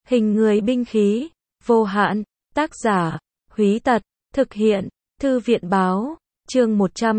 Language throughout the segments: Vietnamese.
Hình người binh khí, vô hạn, tác giả, Húy Tật, thực hiện, Thư viện báo, chương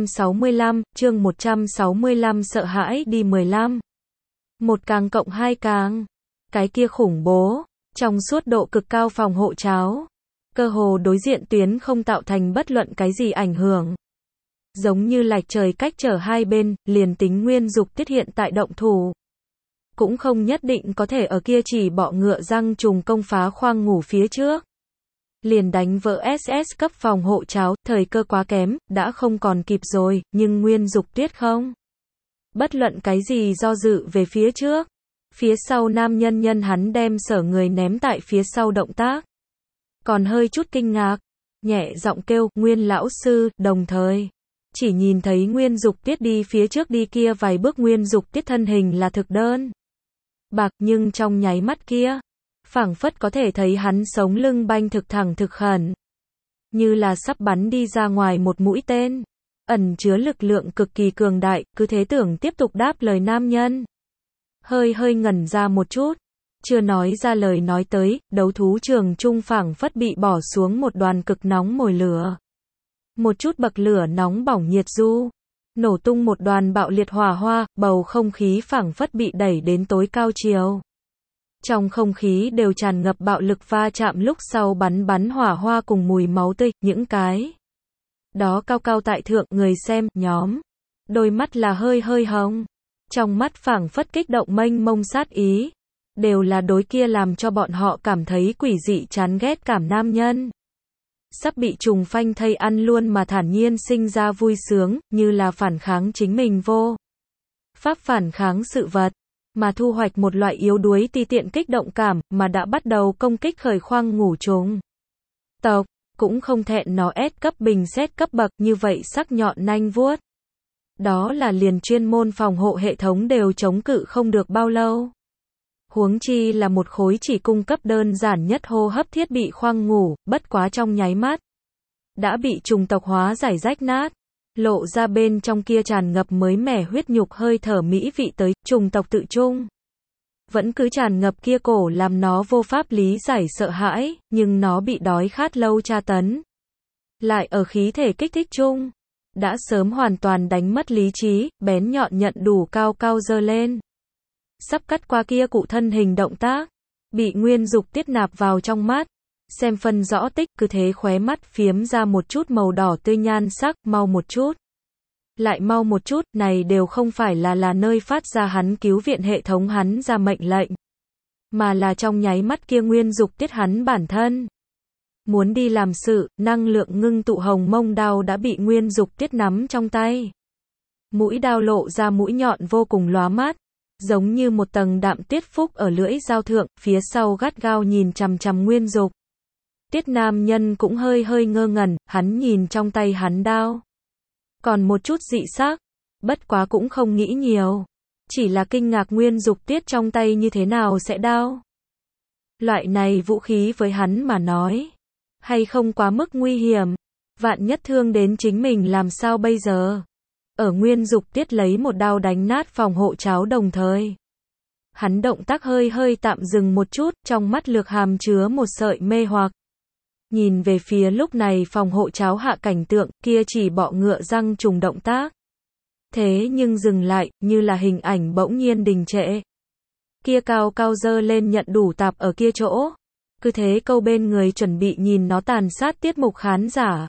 165, sợ hãi đi 15. Một càng cộng hai càng. Cái kia khủng bố, trong suốt độ cực cao phòng hộ cháo. Cơ hồ đối diện tuyến không tạo thành bất luận cái gì ảnh hưởng. Giống như lạch trời cách trở hai bên, liền tính Nguyên Dục Tiết hiện tại động thủ. Cũng không nhất định có thể ở kia chỉ bọ ngựa răng trùng công phá khoang ngủ phía trước. Liền đánh vỡ SS cấp phòng hộ cháo, thời cơ quá kém, đã không còn kịp rồi, nhưng Nguyên Dục Tiết không. Bất luận cái gì do dự về phía trước. Phía sau nam nhân nhân hắn đem sở người ném tại phía sau động tác. Còn hơi chút kinh ngạc, nhẹ giọng kêu, Nguyên lão sư, đồng thời. Chỉ nhìn thấy Nguyên Dục Tiết đi phía trước đi kia vài bước Nguyên Dục Tiết thân hình là thực đơn. Bạc nhưng trong nháy mắt kia, phảng phất có thể thấy hắn sống lưng banh thực thẳng thực khẩn. Như là sắp bắn đi ra ngoài một mũi tên. Ẩn chứa lực lượng cực kỳ cường đại, cứ thế tưởng tiếp tục đáp lời nam nhân. Hơi ngẩn ra một chút. Chưa nói ra lời nói tới, đấu thú trường trung phảng phất bị bỏ xuống một đoàn cực nóng mồi lửa. Một chút bậc lửa nóng bỏng nhiệt du. Nổ tung một đoàn bạo liệt hỏa hoa, bầu không khí phảng phất bị đẩy đến tối cao chiều. Trong không khí đều tràn ngập bạo lực va chạm lúc sau bắn hỏa hoa cùng mùi máu tươi, những cái đó cao cao tại thượng, người xem, nhóm. Đôi mắt là hơi hồng. Trong mắt phảng phất kích động mênh mông sát ý. Đều là đối kia làm cho bọn họ cảm thấy quỷ dị chán ghét cảm nam nhân. Sắp bị trùng phanh thây ăn luôn mà thản nhiên sinh ra vui sướng, như là phản kháng chính mình vô pháp phản kháng sự vật, mà thu hoạch một loại yếu đuối ti tiện kích động cảm, mà đã bắt đầu công kích khởi khoang ngủ trùng tộc, cũng không thẹn nó S cấp bình xét cấp bậc như vậy sắc nhọn nanh vuốt. Đó là liền chuyên môn phòng hộ hệ thống đều chống cự không được bao lâu. Huống chi là một khối chỉ cung cấp đơn giản nhất hô hấp thiết bị khoang ngủ, bất quá trong nháy mắt. Đã bị trùng tộc hóa giải rách nát. Lộ ra bên trong kia tràn ngập mới mẻ huyết nhục hơi thở mỹ vị tới, trùng tộc tự trung. Vẫn cứ tràn ngập kia cổ làm nó vô pháp lý giải sợ hãi, nhưng nó bị đói khát lâu tra tấn. Lại ở khí thể kích thích chung. Đã sớm hoàn toàn đánh mất lý trí, bén nhọn nhận đủ cao cao dơ lên. Sắp cắt qua kia cụ thân hình động tác, bị Nguyên Dục Tiết nạp vào trong mắt, xem phân rõ tích, cứ thế khóe mắt phiếm ra một chút màu đỏ tươi nhan sắc, mau một chút. Lại mau một chút, này đều không phải là nơi phát ra hắn cứu viện hệ thống hắn ra mệnh lệnh, mà là trong nháy mắt kia Nguyên Dục Tiết hắn bản thân. Muốn đi làm sự, năng lượng ngưng tụ hồng mông đao đã bị Nguyên Dục Tiết nắm trong tay. Mũi đao lộ ra mũi nhọn vô cùng lóa mắt. Giống như một tầng đạm tiết phúc ở lưỡi dao thượng, phía sau gắt gao nhìn chằm chằm Nguyên Dục Tiết nam nhân cũng hơi ngơ ngẩn, hắn nhìn trong tay hắn đao. Còn một chút dị sắc, bất quá cũng không nghĩ nhiều. Chỉ là kinh ngạc Nguyên Dục Tiết trong tay như thế nào sẽ đao. Loại này vũ khí với hắn mà nói, hay không quá mức nguy hiểm, vạn nhất thương đến chính mình làm sao bây giờ. Ở Nguyên Dục Tiết lấy một đao đánh nát phòng hộ cháo đồng thời. Hắn động tác hơi tạm dừng một chút, trong mắt lược hàm chứa một sợi mê hoặc. Nhìn về phía lúc này phòng hộ cháo hạ cảnh tượng, kia chỉ bọ ngựa răng trùng động tác. Thế nhưng dừng lại, như là hình ảnh bỗng nhiên đình trệ. Kia cao cao dơ lên nhận đủ tạp ở kia chỗ. Cứ thế câu bên người chuẩn bị nhìn nó tàn sát tiết mục khán giả.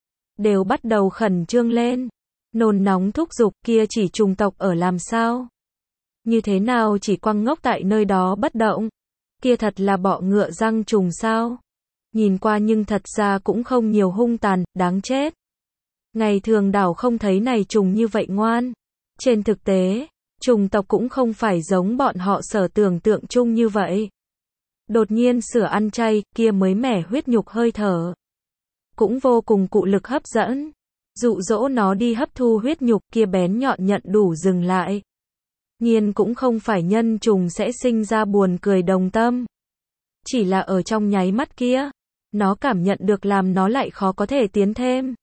Đều bắt đầu khẩn trương lên. Nôn nóng thúc giục kia chỉ trùng tộc ở làm sao? Như thế nào chỉ quăng ngốc tại nơi đó bất động? Kia thật là bọ ngựa răng trùng sao? Nhìn qua nhưng thật ra cũng không nhiều hung tàn, đáng chết. Ngày thường đảo không thấy này trùng như vậy ngoan. Trên thực tế, trùng tộc cũng không phải giống bọn họ sở tưởng tượng chung như vậy. Đột nhiên sửa ăn chay, kia mới mẻ huyết nhục hơi thở. Cũng vô cùng cụ lực hấp dẫn. Dụ dỗ nó đi hấp thu huyết nhục kia bén nhọn nhận đủ dừng lại. Nhiên cũng không phải nhân trùng sẽ sinh ra buồn cười đồng tâm. Chỉ là ở trong nháy mắt kia, nó cảm nhận được làm nó lại khó có thể tiến thêm.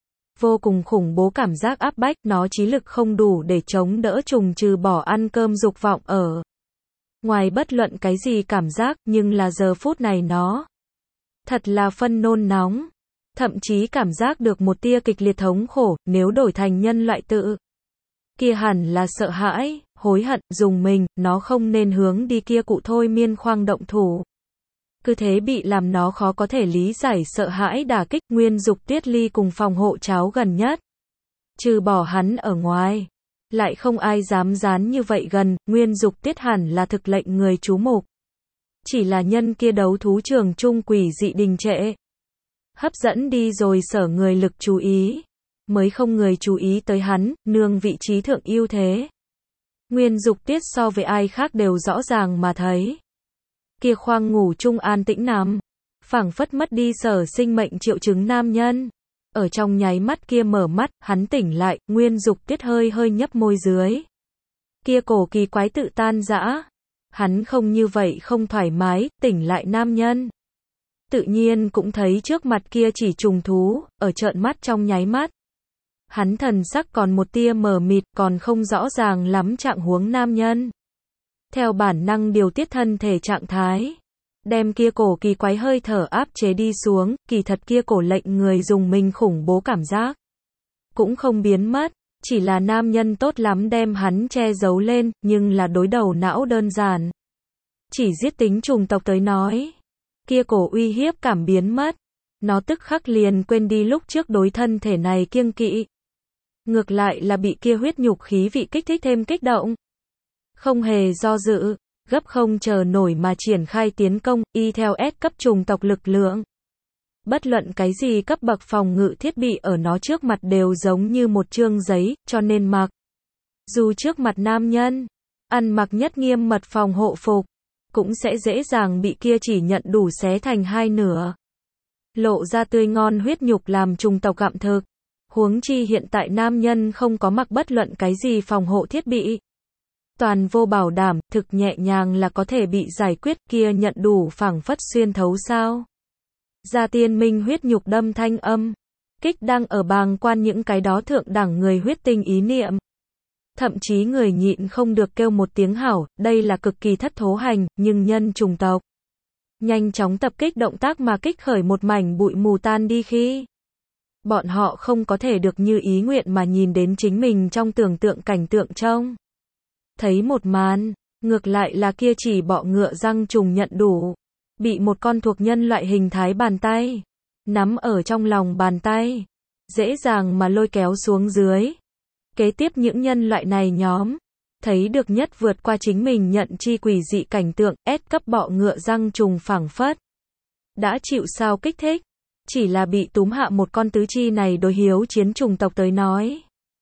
Vô cùng khủng bố cảm giác áp bách, nó trí lực không đủ để chống đỡ trùng trừ bỏ ăn cơm dục vọng ở. ngoài bất luận cái gì cảm giác, nhưng là giờ phút này nó thật là phân nôn nóng, thậm chí cảm giác được một tia kịch liệt thống khổ, nếu đổi thành nhân loại tự kia hẳn là sợ hãi, hối hận, dùng mình, nó không nên hướng đi kia cụ thôi miên khoang động thủ. Cứ thế bị làm nó khó có thể lý giải sợ hãi đả kích. Nguyên Dục Tuyết ly cùng phòng hộ cháo gần nhất. Trừ bỏ hắn ở ngoài, lại không ai dám dán như vậy gần. Nguyên Dục Tuyết hẳn là thực lệnh người chú mục. Chỉ là nhân kia đấu thú trường trung quỷ dị đình trệ, hấp dẫn đi rồi sở người lực chú ý, mới không người chú ý tới hắn, nương vị trí thượng ưu thế. Nguyên Dục Tuyết so với ai khác đều rõ ràng mà thấy. Kia khoang ngủ chung an tĩnh nằm, phảng phất mất đi sở sinh mệnh triệu chứng nam nhân. Ở trong nháy mắt kia mở mắt, hắn tỉnh lại, Nguyên Dục Tuyết hơi hơi nhấp môi dưới. Kia cổ kỳ quái tự tan rã. Hắn không như vậy không thoải mái, tỉnh lại nam nhân. Tự nhiên cũng thấy trước mặt kia chỉ trùng thú, ở trợn mắt trong nháy mắt. Hắn thần sắc còn một tia mờ mịt, còn không rõ ràng lắm trạng huống nam nhân. Theo bản năng điều tiết thân thể trạng thái, đem kia cổ kỳ quái hơi thở áp chế đi xuống, kỳ thật kia cổ lệnh người dùng mình khủng bố cảm giác cũng không biến mất, chỉ là nam nhân tốt lắm đem hắn che giấu lên, nhưng là đối đầu não đơn giản. Chỉ giết tính chủng tộc tới nói, kia cổ uy hiếp cảm biến mất, nó tức khắc liền quên đi lúc trước đối thân thể này kiêng kỵ. Ngược lại là bị kia huyết nhục khí vị kích thích thêm kích động. Không hề do dự, gấp không chờ nổi mà triển khai tiến công, y theo S cấp chủng tộc lực lượng. Bất luận cái gì cấp bậc phòng ngự thiết bị ở nó trước mặt đều giống như một chương giấy, cho nên mặc. Dù trước mặt nam nhân, ăn mặc nhất nghiêm mật phòng hộ phục, cũng sẽ dễ dàng bị kia chỉ nhận đủ xé thành hai nửa. Lộ ra tươi ngon huyết nhục làm chủng tộc gặm thực. Huống chi hiện tại nam nhân không có mặc bất luận cái gì phòng hộ thiết bị. Toàn vô bảo đảm, thực nhẹ nhàng là có thể bị giải quyết, kia nhận đủ phảng phất xuyên thấu sao. Gia tiên minh huyết nhục đâm thanh âm. Kích đang ở bàng quan những cái đó thượng đẳng người huyết tinh ý niệm. Thậm chí người nhịn không được kêu một tiếng hảo, đây là cực kỳ thất thố hành, nhưng nhân chủng tộc. Nhanh chóng tập kích động tác mà kích khởi một mảnh bụi mù tan đi khi. Bọn họ không có thể được như ý nguyện mà nhìn đến chính mình trong tưởng tượng cảnh tượng trông. Thấy một màn, ngược lại là kia chỉ bọ ngựa răng trùng nhận đủ. Bị một con thuộc nhân loại hình thái bàn tay nắm ở trong lòng bàn tay, dễ dàng mà lôi kéo xuống dưới. Kế tiếp những nhân loại này nhóm thấy được nhất vượt qua chính mình nhận chi quỷ dị cảnh tượng. S cấp bọ ngựa răng trùng phảng phất đã chịu sao kích thích, chỉ là bị túm hạ một con tứ chi này đối hiếu chiến chủng tộc tới nói,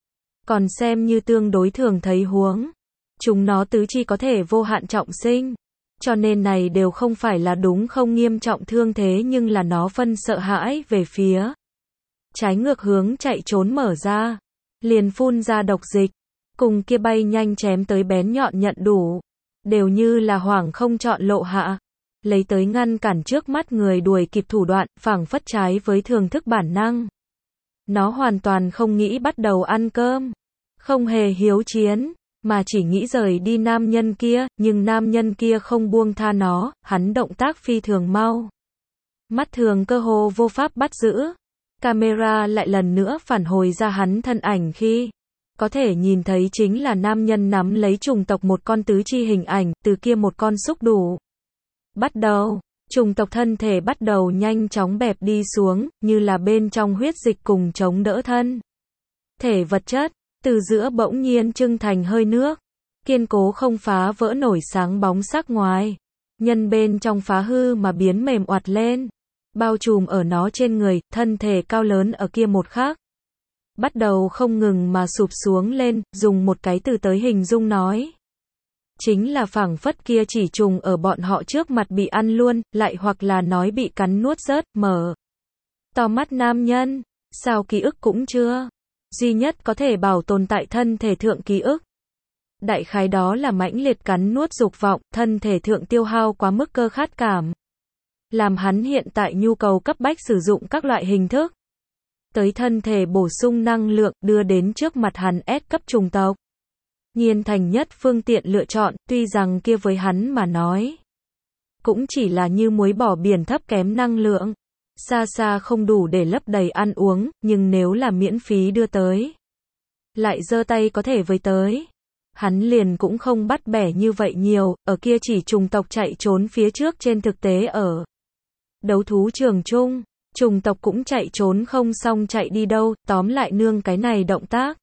còn xem như tương đối thường thấy huống. Chúng nó tứ chi có thể vô hạn trọng sinh, cho nên này đều không phải là đúng không nghiêm trọng thương thế, nhưng là nó phân sợ hãi về phía trái ngược hướng chạy trốn mở ra, liền phun ra độc dịch, cùng kia bay nhanh chém tới bén nhọn nhận đủ, đều như là hoảng không chọn lộ hạ, lấy tới ngăn cản trước mắt người đuổi kịp thủ đoạn, phảng phất trái với thường thức bản năng. Nó hoàn toàn không nghĩ bắt đầu ăn cơm, không hề hiếu chiến, mà chỉ nghĩ rời đi nam nhân kia, nhưng nam nhân kia không buông tha nó, hắn động tác phi thường mau. Mắt thường cơ hồ vô pháp bắt giữ. Camera lại lần nữa phản hồi ra hắn thân ảnh khi có thể nhìn thấy chính là nam nhân nắm lấy chủng tộc một con tứ chi hình ảnh, từ kia một con xúc đủ. Bắt đầu, chủng tộc thân thể bắt đầu nhanh chóng bẹp đi xuống, như là bên trong huyết dịch cùng chống đỡ thân thể vật chất, từ giữa bỗng nhiên trưng thành hơi nước, kiên cố không phá vỡ nổi sáng bóng sắc ngoài, nhân bên trong phá hư mà biến mềm oặt lên, bao trùm ở nó trên người, thân thể cao lớn ở kia một khắc bắt đầu không ngừng mà sụp xuống lên, dùng một cái từ tới hình dung nói. Chính là phảng phất kia chỉ trùng ở bọn họ trước mặt bị ăn luôn, lại hoặc là nói bị cắn nuốt rớt, mở to mắt nam nhân, sao ký ức cũng chưa. Duy nhất có thể bảo tồn tại thân thể thượng ký ức. Đại khái đó là mãnh liệt cắn nuốt dục vọng, thân thể thượng tiêu hao quá mức cơ khát cảm. Làm hắn hiện tại nhu cầu cấp bách sử dụng các loại hình thức. Tới thân thể bổ sung năng lượng đưa đến trước mặt hắn S cấp chủng tộc. nhiên thành nhất phương tiện lựa chọn, tuy rằng kia với hắn mà nói cũng chỉ là như muối bỏ biển thấp kém năng lượng, xa xa không đủ để lấp đầy ăn uống, nhưng nếu là miễn phí đưa tới, lại giơ tay có thể với tới, hắn liền cũng không bắt bẻ như vậy nhiều, ở kia chỉ trùng tộc chạy trốn phía trước trên thực tế ở đấu thú trường chung, trùng tộc cũng chạy trốn không xong chạy đi đâu, tóm lại nương cái này động tác.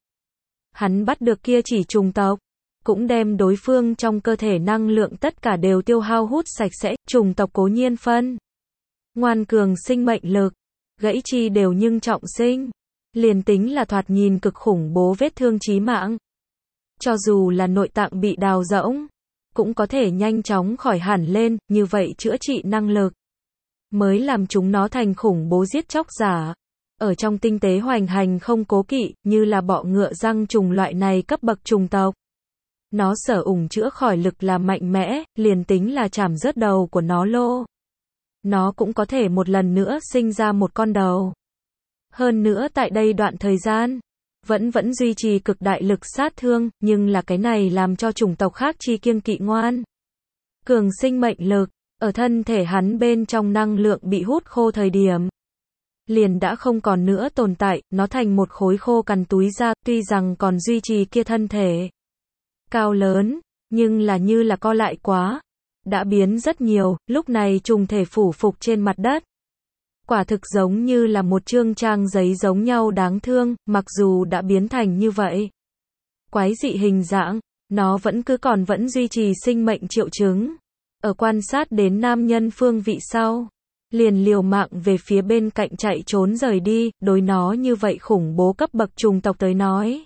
Hắn bắt được kia chỉ trùng tộc, cũng đem đối phương trong cơ thể năng lượng tất cả đều tiêu hao hút sạch sẽ, trùng tộc cố nhiên phân ngoan cường sinh mệnh lực, gãy chi đều nhưng trọng sinh, liền tính là thoạt nhìn cực khủng bố vết thương chí mạng, cho dù là nội tạng bị đào rỗng, cũng có thể nhanh chóng khỏi hẳn lên, như vậy chữa trị năng lực mới làm chúng nó thành khủng bố giết chóc giả. Ở trong tinh tế hoành hành không cố kỵ, như là bọ ngựa răng trùng loại này cấp bậc trùng tộc. Nó sở ủng chữa khỏi lực là mạnh mẽ, liền tính là chảm rớt đầu của nó lô. Nó cũng có thể một lần nữa sinh ra một con đầu. Hơn nữa tại đây đoạn thời gian, vẫn duy trì cực đại lực sát thương, nhưng là cái này làm cho chủng tộc khác chi kiêng kỵ ngoan. Cường sinh mệnh lực, ở thân thể hắn bên trong năng lượng bị hút khô thời điểm, liền đã không còn nữa tồn tại, nó thành một khối khô cằn túi da, tuy rằng còn duy trì kia thân thể cao lớn, nhưng là như là co lại quá, đã biến rất nhiều, lúc này trùng thể phủ phục trên mặt đất. Quả thực giống như là một chương trang giấy giống nhau đáng thương, mặc dù đã biến thành như vậy. Quái dị hình dạng, nó vẫn duy trì sinh mệnh triệu chứng. Ở quan sát đến nam nhân phương vị sau, liền liều mạng về phía bên cạnh chạy trốn rời đi, đối nó như vậy khủng bố cấp bậc trùng tộc tới nói.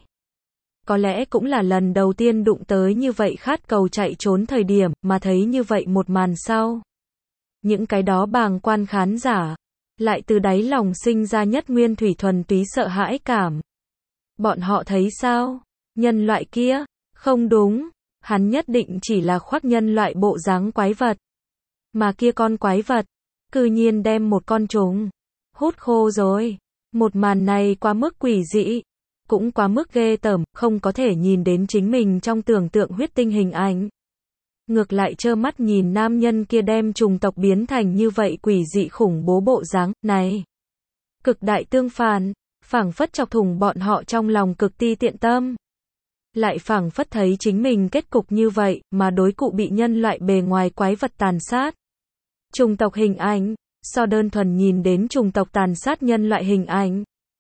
Có lẽ cũng là lần đầu tiên đụng tới như vậy khát cầu chạy trốn thời điểm, mà thấy như vậy một màn sau. Những cái đó bàng quan khán giả, lại từ đáy lòng sinh ra nhất nguyên thủy thuần túy sợ hãi cảm. Bọn họ thấy sao? Nhân loại kia? Không đúng. Hắn nhất định chỉ là khoác nhân loại bộ dáng quái vật. Mà kia con quái vật, cư nhiên đem một con trùng hút khô rồi. Một màn này quá mức quỷ dị, cũng quá mức ghê tởm, không có thể nhìn đến chính mình trong tưởng tượng huyết tinh hình ảnh. Ngược lại trơ mắt nhìn nam nhân kia đem trùng tộc biến thành như vậy quỷ dị khủng bố bộ dáng này. Cực đại tương phản, phảng phất chọc thủng bọn họ trong lòng cực ti tiện tâm. Lại phảng phất thấy chính mình kết cục như vậy, mà đối cụ bị nhân loại bề ngoài quái vật tàn sát. Trùng tộc hình ảnh, so đơn thuần nhìn đến trùng tộc tàn sát nhân loại hình ảnh,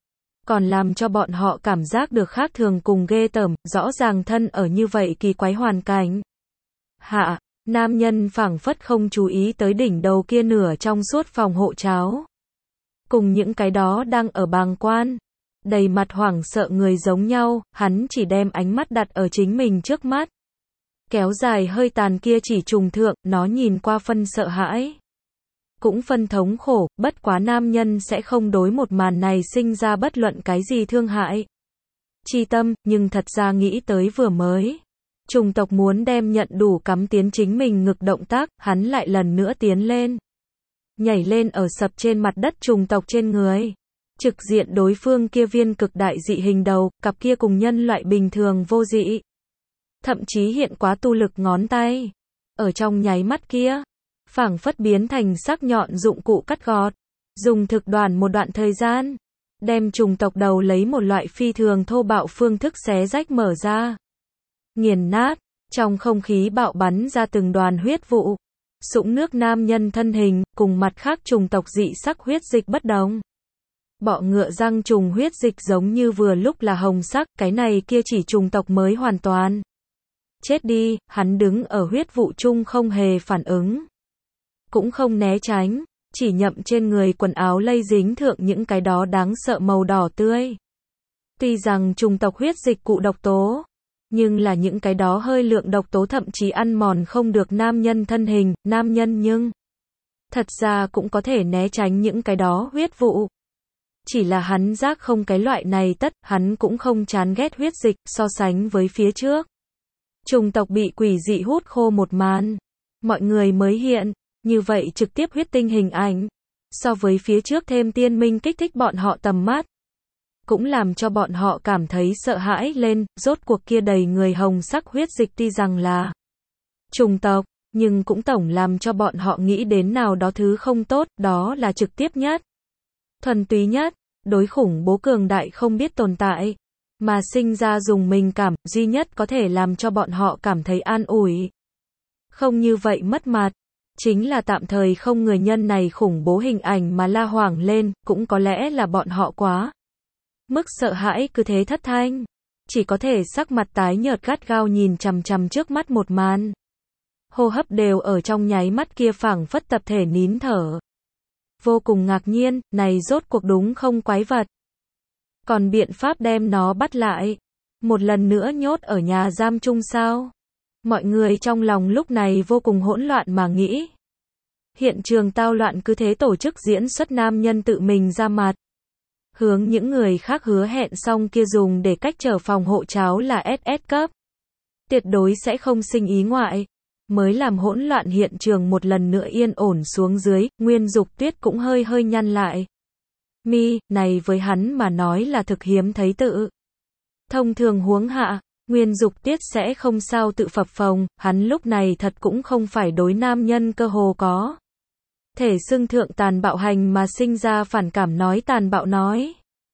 còn làm cho bọn họ cảm giác được khác thường cùng ghê tởm, rõ ràng thân ở như vậy kỳ quái hoàn cảnh. Hạ, nam nhân phảng phất không chú ý tới đỉnh đầu kia nửa trong suốt phòng hộ cháo. Cùng những cái đó đang ở bàng quan, đầy mặt hoảng sợ người giống nhau, hắn chỉ đem ánh mắt đặt ở chính mình trước mắt. Kéo dài hơi tàn kia chỉ trùng thượng, nó nhìn qua phân sợ hãi. Cũng phân thống khổ, bất quá nam nhân sẽ không đối một màn này sinh ra bất luận cái gì thương hại. Chi tâm, nhưng thật ra nghĩ tới vừa mới. Trùng tộc muốn đem nhận đủ cắm tiến chính mình ngực động tác, hắn lại lần nữa tiến lên. Nhảy lên ở sập trên mặt đất trùng tộc trên người. Trực diện đối phương kia viên cực đại dị hình đầu, cặp kia cùng nhân loại bình thường vô dị. Thậm chí hiện quá tu lực ngón tay. Ở trong nháy mắt kia, phảng phất biến thành sắc nhọn dụng cụ cắt gọt. Dùng thực đoàn một đoạn thời gian, đem trùng tộc đầu lấy một loại phi thường thô bạo phương thức xé rách mở ra. Nghiền nát, trong không khí bạo bắn ra từng đoàn huyết vụ. Sũng nước nam nhân thân hình, cùng mặt khác trùng tộc dị sắc huyết dịch bất đồng. Bọ ngựa răng trùng huyết dịch giống như vừa lúc là hồng sắc, cái này kia chỉ trùng tộc mới hoàn toàn chết đi, hắn đứng ở huyết vụ chung không hề phản ứng. Cũng không né tránh, chỉ nhậm trên người quần áo lây dính thượng những cái đó đáng sợ màu đỏ tươi. Tuy rằng trùng tộc huyết dịch cụ độc tố, nhưng là những cái đó hơi lượng độc tố thậm chí ăn mòn không được nam nhân thân hình, nam nhân nhưng thật ra cũng có thể né tránh những cái đó huyết vụ. Chỉ là hắn giác không cái loại này tất, hắn cũng không chán ghét huyết dịch, so sánh với phía trước. Trùng tộc bị quỷ dị hút khô một màn. Mọi người mới hiện, như vậy trực tiếp huyết tinh hình ảnh. So với phía trước thêm tiên minh kích thích bọn họ tầm mắt. cũng làm cho bọn họ cảm thấy sợ hãi lên, rốt cuộc kia đầy người hồng sắc huyết dịch tuy rằng là chủng tộc, nhưng cũng tổng làm cho bọn họ nghĩ đến nào đó thứ không tốt, đó là trực tiếp nhất, thuần túy nhất, đối khủng bố cường đại không biết tồn tại, mà sinh ra dùng mình cảm, duy nhất có thể làm cho bọn họ cảm thấy an ủi. Không như vậy mất mặt, chính là tạm thời không người nhân này khủng bố hình ảnh mà la hoảng lên, cũng có lẽ là bọn họ quá mức sợ hãi cứ thế thất thanh, chỉ có thể sắc mặt tái nhợt gắt gao nhìn chằm chằm trước mắt một màn. Hô hấp đều ở trong nháy mắt kia phảng phất tập thể nín thở. Vô cùng ngạc nhiên, này rốt cuộc đúng không quái vật. Còn biện pháp đem nó bắt lại, một lần nữa nhốt ở nhà giam chung sao? Mọi người trong lòng lúc này vô cùng hỗn loạn mà nghĩ. Hiện trường tao loạn cứ thế tổ chức diễn xuất nam nhân tự mình ra mặt. Hướng những người khác hứa hẹn xong kia dùng để cách trở phòng hộ cháo là SS cấp. Tuyệt đối sẽ không sinh ý ngoại. Mới làm hỗn loạn hiện trường một lần nữa yên ổn xuống dưới, Nguyên Dục Tuyết cũng hơi hơi nhăn lại. Mi, này với hắn mà nói là thực hiếm thấy tự. Thông thường huống hạ, Nguyên Dục Tuyết sẽ không sao tự phập phồng, hắn lúc này thật cũng không phải đối nam nhân cơ hồ có thể xưng thượng tàn bạo hành mà sinh ra phản cảm nói tàn bạo nói.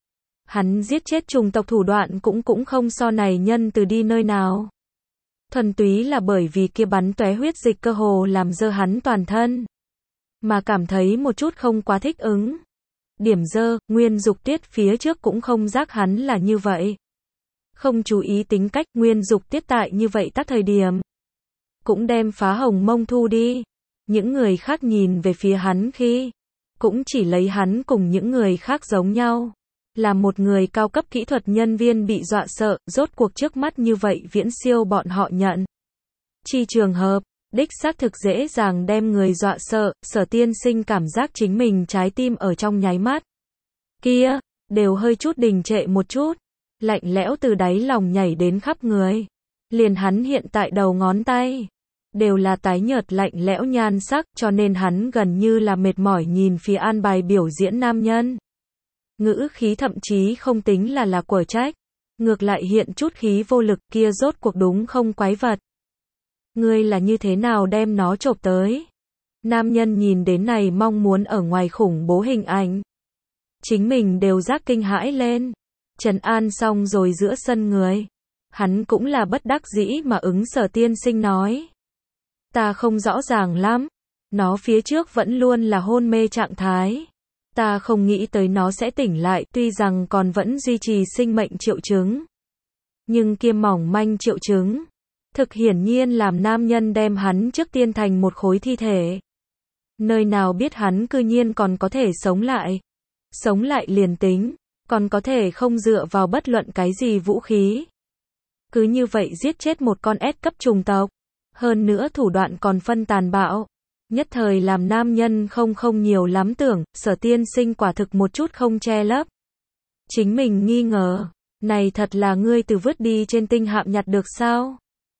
Hắn giết chết chủng tộc thủ đoạn cũng không so này nhân từ đi nơi nào. Thuần túy là bởi vì kia bắn tóe huyết dịch cơ hồ làm dơ hắn toàn thân. Mà cảm thấy một chút không quá thích ứng. Điểm dơ, Nguyên Dục Tuyết phía trước cũng không giác hắn là như vậy. Không chú ý tính cách Nguyên Dục Tuyết tại như vậy tác thời điểm. Cũng đem phá hồng mông thu đi. Những người khác nhìn về phía hắn khi. Cũng chỉ lấy hắn cùng những người khác giống nhau. Là một người cao cấp kỹ thuật nhân viên bị dọa sợ, rốt cuộc trước mắt như vậy viễn siêu bọn họ nhận. Chi trường hợp, đích xác thực dễ dàng đem người dọa sợ, Sở Tiên Sinh cảm giác chính mình trái tim ở trong nháy mắt. Kia, đều hơi chút đình trệ một chút, lạnh lẽo từ đáy lòng nhảy đến khắp người. Liền hắn hiện tại đầu ngón tay, đều là tái nhợt lạnh lẽo nhan sắc, cho nên hắn gần như là mệt mỏi nhìn phía an bài biểu diễn nam nhân. Ngữ khí thậm chí không tính là quở trách, ngược lại hiện chút khí vô lực kia rốt cuộc đúng không quái vật. Ngươi là như thế nào đem nó chộp tới? Nam nhân nhìn đến này mong muốn ở ngoài khủng bố hình ảnh. Chính mình đều giác kinh hãi lên. Trấn an xong rồi giữa sân người. Hắn cũng là bất đắc dĩ mà ứng Sở Tiên Sinh nói. Ta không rõ ràng lắm. Nó phía trước vẫn luôn là hôn mê trạng thái. Ta không nghĩ tới nó sẽ tỉnh lại, tuy rằng còn vẫn duy trì sinh mệnh triệu chứng. Nhưng kia mỏng manh triệu chứng, thực hiển nhiên làm nam nhân đem hắn trước tiên thành một khối thi thể. Nơi nào biết hắn cư nhiên còn có thể sống lại. Sống lại liền tính, còn có thể không dựa vào bất luận cái gì vũ khí. Cứ như vậy giết chết một con S cấp chủng tộc. Hơn nữa thủ đoạn còn phân tàn bạo. Nhất thời làm nam nhân không nhiều lắm tưởng, Sở Tiên Sinh quả thực một chút không che lấp. Chính mình nghi ngờ, này thật là ngươi từ vứt đi trên tinh hạm nhặt được sao?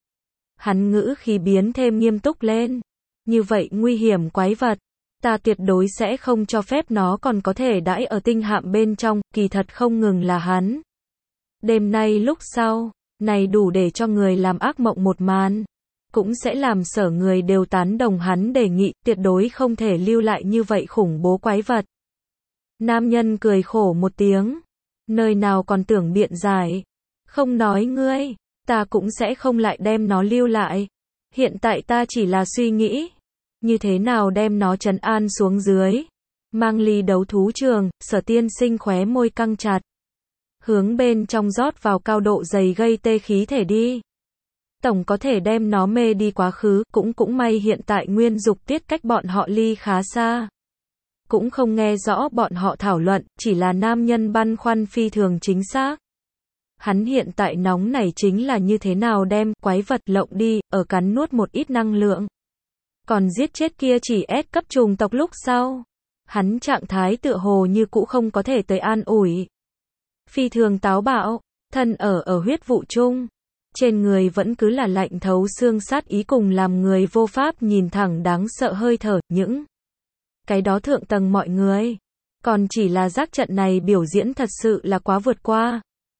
Hắn ngữ khí biến thêm nghiêm túc lên. Như vậy nguy hiểm quái vật, ta tuyệt đối sẽ không cho phép nó còn có thể đãi ở tinh hạm bên trong, kỳ thật không ngừng là hắn. Đêm nay lúc sau, này đủ để cho người làm ác mộng một màn. Cũng sẽ làm Sở người đều tán đồng hắn đề nghị, tuyệt đối không thể lưu lại như vậy khủng bố quái vật. Nam nhân cười khổ một tiếng. Nơi nào còn tưởng biện giải. Không nói ngươi, ta cũng sẽ không lại đem nó lưu lại. Hiện tại ta chỉ là suy nghĩ. Như thế nào đem nó trấn an xuống dưới. Mang ly đấu thú trường, Sở Tiên Sinh khóe môi căng chặt. Hướng bên trong rót vào cao độ dày gây tê khí thể đi. Tổng có thể đem nó mê đi quá khứ, cũng may hiện tại Nguyên Dục Tuyết cách bọn họ ly khá xa. Cũng không nghe rõ bọn họ thảo luận, chỉ là nam nhân băn khoăn phi thường chính xác. Hắn hiện tại nóng này chính là như thế nào đem quái vật lộng đi, ở cắn nuốt một ít năng lượng. Còn giết chết kia chỉ S cấp chủng tộc lúc sau. Hắn trạng thái tựa hồ như cũ không có thể tới an ủi. Phi thường táo bạo, thân ở huyết vụ chung. Trên người vẫn cứ là lạnh thấu xương sát ý cùng làm người vô pháp nhìn thẳng đáng sợ hơi thở, những cái đó thượng tầng mọi người. Còn chỉ là giác trận này biểu diễn thật sự là quá vượt qua.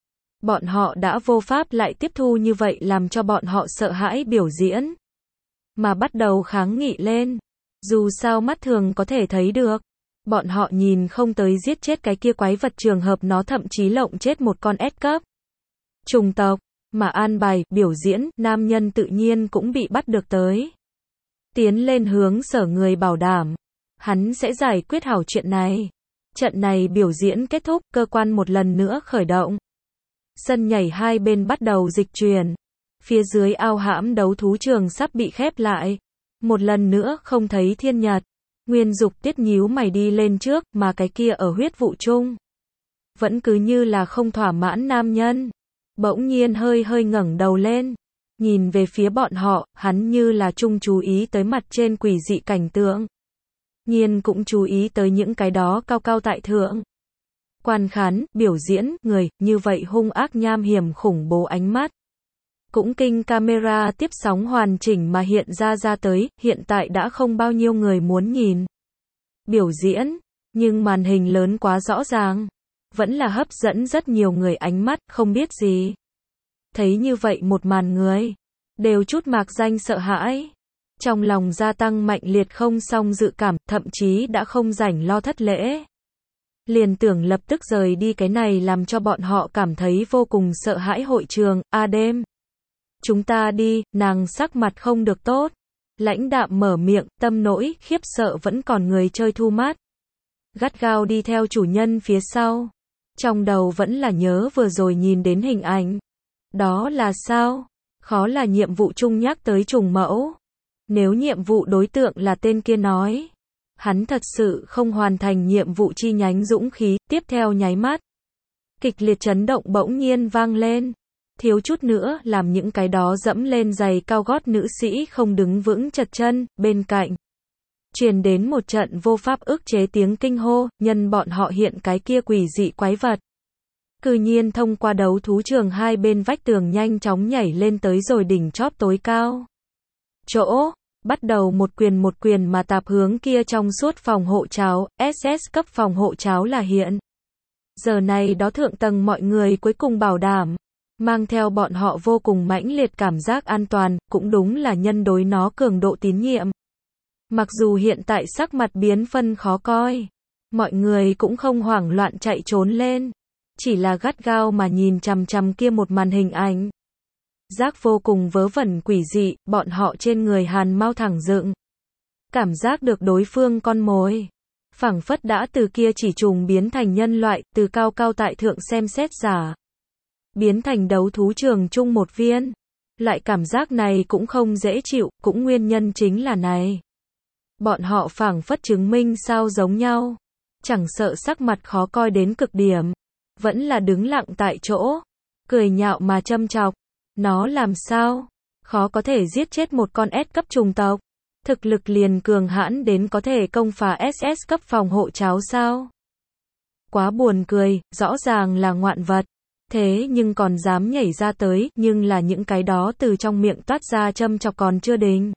Bọn họ đã vô pháp lại tiếp thu như vậy làm cho bọn họ sợ hãi biểu diễn. Mà bắt đầu kháng nghị lên. Dù sao mắt thường có thể thấy được. Bọn họ nhìn không tới giết chết cái kia quái vật, trường hợp nó thậm chí lộng chết một con S cấp chủng tộc. Mà an bài, biểu diễn, nam nhân tự nhiên cũng bị bắt được tới. Tiến lên hướng Sở Người bảo đảm. Hắn sẽ giải quyết hảo chuyện này. Trận này biểu diễn kết thúc, cơ quan một lần nữa khởi động. Sân nhảy hai bên bắt đầu dịch chuyển. Phía dưới ao hãm đấu thú trường sắp bị khép lại. Một lần nữa không thấy Thiên Nhật. Nguyên Dục Tiết nhíu mày đi lên trước, mà cái kia ở huyết vụ chung. Vẫn cứ như là không thỏa mãn nam nhân. Bỗng nhiên hơi hơi ngẩng đầu lên. Nhìn về phía bọn họ, hắn như là chung chú ý tới mặt trên quỷ dị cảnh tượng. Nhiên cũng chú ý tới những cái đó cao cao tại thượng. Quan khán, biểu diễn, người, như vậy hung ác nham hiểm khủng bố ánh mắt. Cũng kinh camera tiếp sóng hoàn chỉnh mà hiện ra tới, hiện tại đã không bao nhiêu người muốn nhìn. Biểu diễn, nhưng màn hình lớn quá rõ ràng. Vẫn là hấp dẫn rất nhiều người ánh mắt, không biết gì. Thấy như vậy một màn người, đều chút mạc danh sợ hãi. Trong lòng gia tăng mạnh liệt không song dự cảm, thậm chí đã không rảnh lo thất lễ. Liền tưởng lập tức rời đi, cái này làm cho bọn họ cảm thấy vô cùng sợ hãi. Hội trường, đêm. Chúng ta đi, nàng sắc mặt không được tốt. Lãnh đạm mở miệng, tâm nỗi, khiếp sợ vẫn còn người chơi thu mát. Gắt gao đi theo chủ nhân phía sau. Trong đầu vẫn là nhớ vừa rồi nhìn đến hình ảnh. Đó là sao? Khó là nhiệm vụ chung nhắc tới trùng mẫu. Nếu nhiệm vụ đối tượng là tên kia nói. Hắn thật sự không hoàn thành nhiệm vụ, chi nhánh dũng khí, tiếp theo nháy mắt. Kịch liệt chấn động bỗng nhiên vang lên. Thiếu chút nữa làm những cái đó dẫm lên giày cao gót nữ sĩ không đứng vững chật chân, bên cạnh. Truyền đến một trận vô pháp ức chế tiếng kinh hô, nhân bọn họ hiện cái kia quỷ dị quái vật. Cư nhiên thông qua đấu thú trường hai bên vách tường nhanh chóng nhảy lên tới rồi đỉnh chóp tối cao. Chỗ, bắt đầu một quyền mà tạp hướng kia trong suốt phòng hộ cháo, SS cấp phòng hộ cháo là hiện. Giờ này đó thượng tầng mọi người cuối cùng bảo đảm. Mang theo bọn họ vô cùng mãnh liệt cảm giác an toàn, cũng đúng là nhân đối nó cường độ tín nhiệm. Mặc dù hiện tại sắc mặt biến phân khó coi, mọi người cũng không hoảng loạn chạy trốn lên, chỉ là gắt gao mà nhìn chằm chằm kia một màn hình ảnh. Giác vô cùng vớ vẩn quỷ dị, bọn họ trên người hàn mau thẳng dựng. Cảm giác được đối phương con mồi. Phảng phất đã từ kia chỉ trùng biến thành nhân loại, từ cao cao tại thượng xem xét giả. Biến thành đấu thú trường chung một viên. Loại cảm giác này cũng không dễ chịu, cũng nguyên nhân chính là này. Bọn họ phảng phất chứng minh sao giống nhau. Chẳng sợ sắc mặt khó coi đến cực điểm. Vẫn là đứng lặng tại chỗ. Cười nhạo mà châm chọc. Nó làm sao? Khó có thể giết chết một con S cấp trùng tộc. Thực lực liền cường hãn đến có thể công phá SS cấp phòng hộ cháo sao? Quá buồn cười, rõ ràng là ngoạn vật. Thế nhưng còn dám nhảy ra tới, nhưng là những cái đó từ trong miệng toát ra châm chọc còn chưa đến.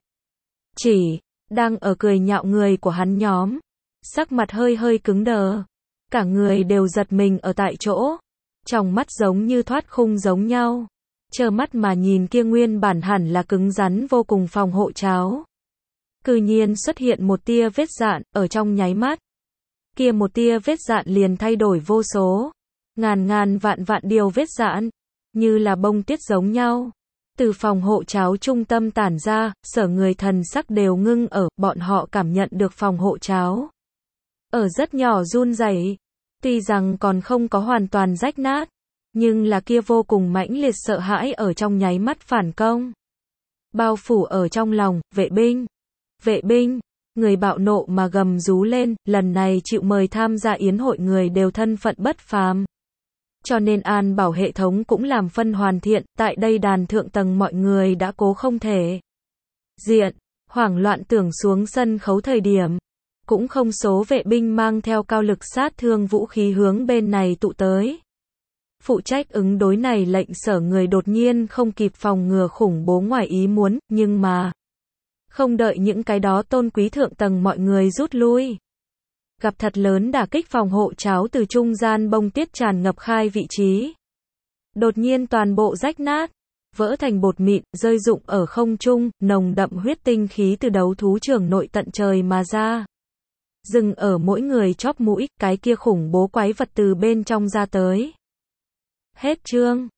Chỉ, đang ở cười nhạo người của hắn nhóm. Sắc mặt hơi hơi cứng đờ. Cả người đều giật mình ở tại chỗ. Trong mắt giống như thoát khung giống nhau. Trơ mắt mà nhìn kia nguyên bản hẳn là cứng rắn vô cùng phòng hộ cháo. Cư nhiên xuất hiện một tia vết dạn, ở trong nháy mắt. Kia một tia vết dạn liền thay đổi vô số. Ngàn vạn điều vết dạn. Như là bông tuyết giống nhau. Từ phòng hộ cháo trung tâm tản ra, Sở Người thần sắc đều ngưng ở, bọn họ cảm nhận được phòng hộ cháo. Ở rất nhỏ run rẩy. Tuy rằng còn không có hoàn toàn rách nát. Nhưng là kia vô cùng mãnh liệt sợ hãi ở trong nháy mắt phản công. Bao phủ ở trong lòng, vệ binh. Vệ binh, người bạo nộ mà gầm rú lên, lần này chịu mời tham gia yến hội người đều thân phận bất phàm. Cho nên an bảo hệ thống cũng làm phân hoàn thiện, tại đây đàn thượng tầng mọi người đã cố không thể. Diện, hoảng loạn tưởng xuống sân khấu thời điểm. Cũng không số vệ binh mang theo cao lực sát thương vũ khí hướng bên này tụ tới. Phụ trách ứng đối này lệnh Sở Người đột nhiên không kịp phòng ngừa khủng bố ngoài ý muốn, nhưng mà không đợi những cái đó tôn quý thượng tầng mọi người rút lui. Gặp thật lớn đả kích phòng hộ cháo từ trung gian bông tiết tràn ngập khai vị trí. Đột nhiên toàn bộ rách nát, vỡ thành bột mịn, rơi rụng ở không trung, nồng đậm huyết tinh khí từ đấu thú trưởng nội tận trời mà ra. Dừng ở mỗi người chóp mũi, cái kia khủng bố quái vật từ bên trong ra tới. Hết chương.